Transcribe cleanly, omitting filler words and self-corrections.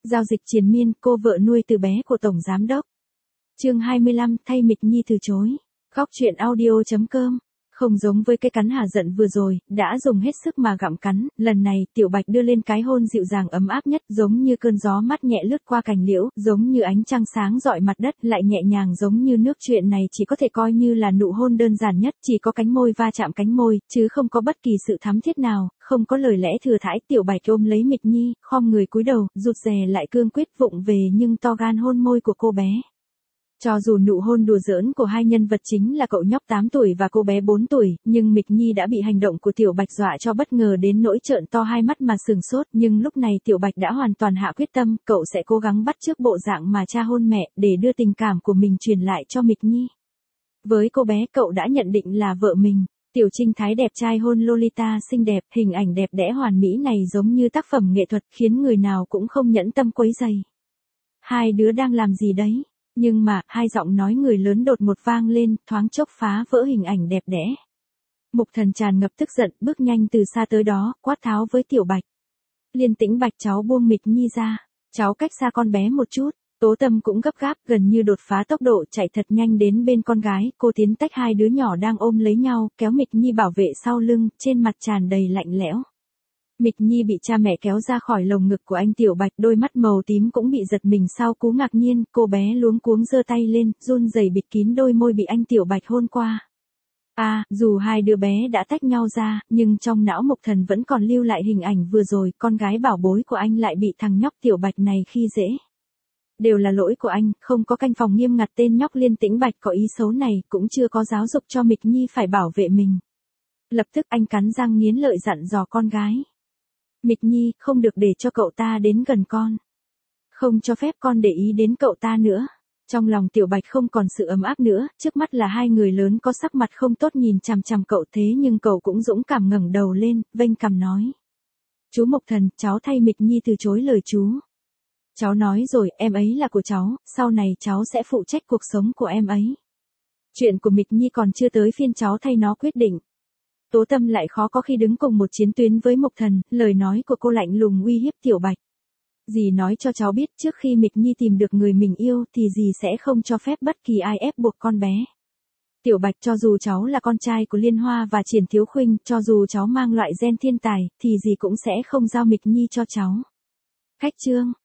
Giao dịch triền miên, cô vợ nuôi từ bé của Tổng Giám đốc. Chương 25, thay Mịch Nhi từ chối. Góc truyện audio.com. Không giống với cái cắn hả giận vừa rồi, đã dùng hết sức mà gặm cắn, lần này Tiểu Bạch đưa lên cái hôn dịu dàng ấm áp nhất, giống như cơn gió mát nhẹ lướt qua cành liễu, giống như ánh trăng sáng rọi mặt đất, lại nhẹ nhàng giống như nước. Chuyện này chỉ có thể coi như là nụ hôn đơn giản nhất, chỉ có cánh môi va chạm cánh môi, chứ không có bất kỳ sự thắm thiết nào, không có lời lẽ thừa thãi. Tiểu Bạch ôm lấy Mịch Nhi, khom người cúi đầu, rụt rè lại cương quyết vụng về nhưng to gan hôn môi của cô bé. Cho dù nụ hôn đùa giỡn của hai nhân vật chính là cậu nhóc 8 tuổi và cô bé 4 tuổi, nhưng Mịch Nhi đã bị hành động của Tiểu Bạch dọa cho bất ngờ đến nỗi trợn to hai mắt mà sừng sốt, nhưng lúc này Tiểu Bạch đã hoàn toàn hạ quyết tâm, cậu sẽ cố gắng bắt chước bộ dạng mà cha hôn mẹ, để đưa tình cảm của mình truyền lại cho Mịch Nhi. Với cô bé cậu đã nhận định là vợ mình. Tiểu Trinh Thái đẹp trai hôn Lolita xinh đẹp, hình ảnh đẹp đẽ hoàn mỹ này giống như tác phẩm nghệ thuật, khiến người nào cũng không nhẫn tâm quấy rầy. Hai đứa đang làm gì đấy? Nhưng mà, hai giọng nói người lớn đột ngột vang lên, thoáng chốc phá vỡ hình ảnh đẹp đẽ. Mục Thần tràn ngập tức giận, bước nhanh từ xa tới đó, quát tháo với Tiểu Bạch. Liên Tĩnh Bạch, cháu buông Mịch Nhi ra, cháu cách xa con bé một chút. Tố Tâm cũng gấp gáp, gần như đột phá tốc độ chạy thật nhanh đến bên con gái, cô tiến tách hai đứa nhỏ đang ôm lấy nhau, kéo Mịch Nhi bảo vệ sau lưng, trên mặt tràn đầy lạnh lẽo. Mịch Nhi bị cha mẹ kéo ra khỏi lồng ngực của anh Tiểu Bạch, đôi mắt màu tím cũng bị giật mình sau cú ngạc nhiên, cô bé luống cuống giơ tay lên, run rẩy bịt kín đôi môi bị anh Tiểu Bạch hôn qua. Dù hai đứa bé đã tách nhau ra, nhưng trong não Mục Thần vẫn còn lưu lại hình ảnh vừa rồi, con gái bảo bối của anh lại bị thằng nhóc Tiểu Bạch này khi dễ. Đều là lỗi của anh, không có canh phòng nghiêm ngặt tên nhóc Liên Tĩnh Bạch có ý xấu này, cũng chưa có giáo dục cho Mịch Nhi phải bảo vệ mình. Lập tức anh cắn răng nghiến lợi dặn dò con gái. Mịch Nhi, không được để cho cậu ta đến gần con. Không cho phép con để ý đến cậu ta nữa. Trong lòng Tiểu Bạch không còn sự ấm áp nữa, trước mắt là hai người lớn có sắc mặt không tốt nhìn chằm chằm cậu, thế nhưng cậu cũng dũng cảm ngẩng đầu lên, vênh cằm nói. Chú Mộc Thần, cháu thay Mịch Nhi từ chối lời chú. Cháu nói rồi, em ấy là của cháu, sau này cháu sẽ phụ trách cuộc sống của em ấy. Chuyện của Mịch Nhi còn chưa tới phiên cháu thay nó quyết định. Tố Tâm lại khó có khi đứng cùng một chiến tuyến với Mộc Thần, lời nói của cô lạnh lùng uy hiếp Tiểu Bạch. Dì nói cho cháu biết trước khi Mịch Nhi tìm được người mình yêu thì dì sẽ không cho phép bất kỳ ai ép buộc con bé. Tiểu Bạch, cho dù cháu là con trai của Liên Hoa và Triển Thiếu Khuynh, cho dù cháu mang loại gen thiên tài, thì dì cũng sẽ không giao Mịch Nhi cho cháu. Khách trương.